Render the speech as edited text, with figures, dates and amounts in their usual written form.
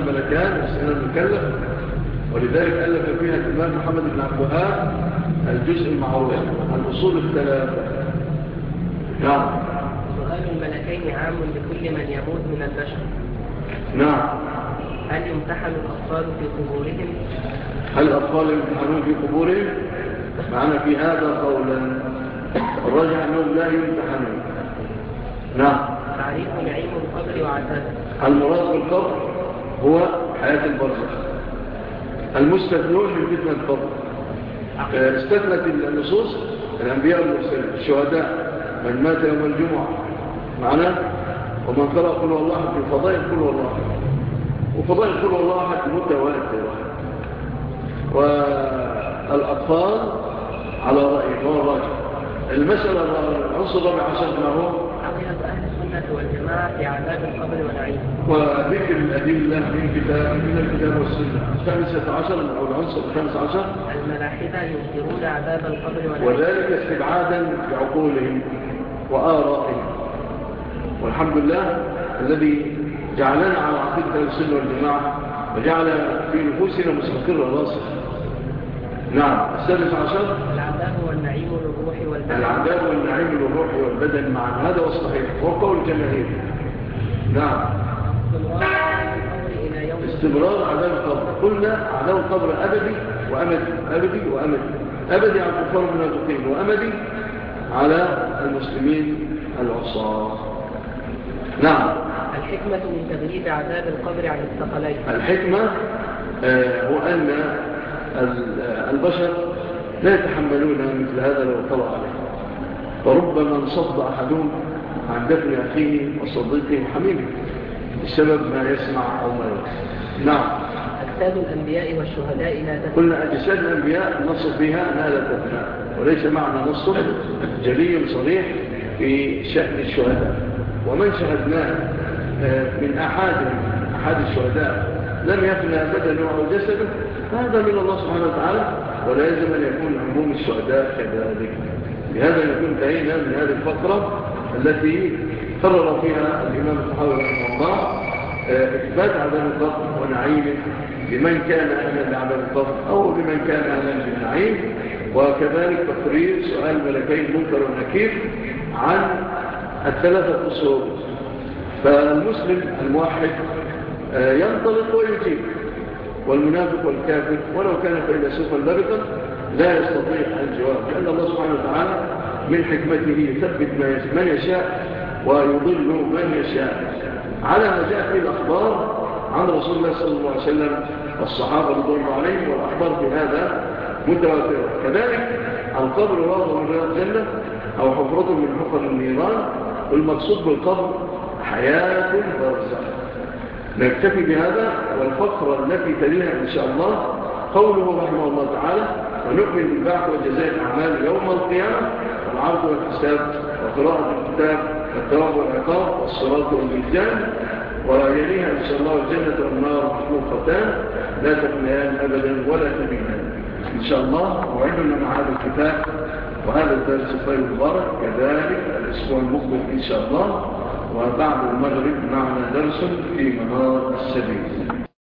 الملكان والسنان المكلف، ولذلك ألف فيها الإمام محمد بن عبد الوهاب الجزء المعروف الأصول الثلاثة. نعم. سؤال الملكين عام لكل من يموت من البشر. نعم. هل يمتحن الأطفال في قبورهم؟ هل الأطفال يمتحنون في قبورهم؟ معنا في هذا قولا، الراجح أنهم لا يمتحنون. نعم. تعريف نعيم القبر وعذابه. المراد بالقبر هو حياة البرزخ، المستثنون من فتنة القبر. استثنت النصوص الأنبياء والمرسلين، الشهداء، من مات يوم الجمعة معنا، ومن قرأ قل هو الله في فضائل قل هو الله، وفضائل قل هو الله متواترة. والأطفال على رأيه هو الراجح. المسألة العنصر الرابع عشر ما هو عقيدة أهل السنة والجماعة في عذاب القبر ونعيمه، وذكر الأدلة من الكتاب والسنة. الخامسة عشر أو العنصر الخامس عشر الملاحدة ينكرون عذاب القبر ونعيمه، وذلك استبعادا بعقولهم وآرائهم. والحمد لله الذي جعلنا على عقيدة أهل السنة والجماعة وجعل في نفوسنا مستقر راسخ. نعم. السادس عشر العذاب والنعيم للروح والبدن. العذاب والنعيم للروح والبدن معا، هذا هو الصحيح، هو قول الجماهير. نعم. استمرار عذاب القبر. قلنا عذاب القبر أبدي وأمدي، أبدي وأمدي، أبدي على الكفار والمنافقين، وأمدي على المسلمين العصاة. نعم. الحكمة من تغليب عذاب القبر عن الثقلين. الحكمة هو أن البشر لا يتحملون مثل هذا لو طلع عليه، فربما انصد أحدهم عن دفن أخيه وصديقه وحميمه بسبب ما يسمع أو ما يرى. نعم. أجساد الأنبياء والشهداء لا تفنى. قلنا أجساد الأنبياء نص فيها أنها لا تفنى، وليس معنى نص جلي صريح في شأن الشهداء. ومن شهدناه من أحد الشهداء لم يفنى بدنه أو جسده، هذا من الله سبحانه وتعالى، ولا يجب أن يكون عموم الشهداء كذلك. بهذا نكون انتهينا من هذه الفقرة التي قرر فيها الإمام الطحاوي رحمه الله إثبات عذاب القبر ونعيمه لمن كان أهلا لعذاب القبر أو لمن كان أهلا بالنعيم، وكذلك تقرير سؤال ملكين منكر ونكير عن الثلاثة أصول. فالمسلم الموحد ينطلق ويجيب، والمنافق والكافر ولو كان فيلسوفا لبقا لا يستطيع الجواب، لأن الله سبحانه وتعالى من حكمته يثبت من يشاء ويضل من يشاء، على ما جاء في الأخبار عن رسول الله صلى الله عليه وسلم والصحابة رضوان الله عليهم، والأخبار في هذا متواترة. كذلك القبر روضة من رياض الجنة أو حفرة من حفر النيران، والمقصود بالقبر حياة برزخ. نكتفي بهذا، والفقرة التي تليها إن شاء الله قوله رحمه الله تعالى: ونؤمن بالبعث وجزاء الأعمال يوم القيامة والعرض والحساب وقراءة الكتاب والثواب والعقاب والصراط والميزان، ويليها إن شاء الله الجنة والنار مخلوقتان لا تفنيان أبدا ولا تبينان. إن شاء الله موعدنا مع هذا الكتاب وهذا الدرس الطيب المبارك كذلك الأسبوع المقبل إن شاء الله، وبعد المغرب معنا درس في منار السبيل.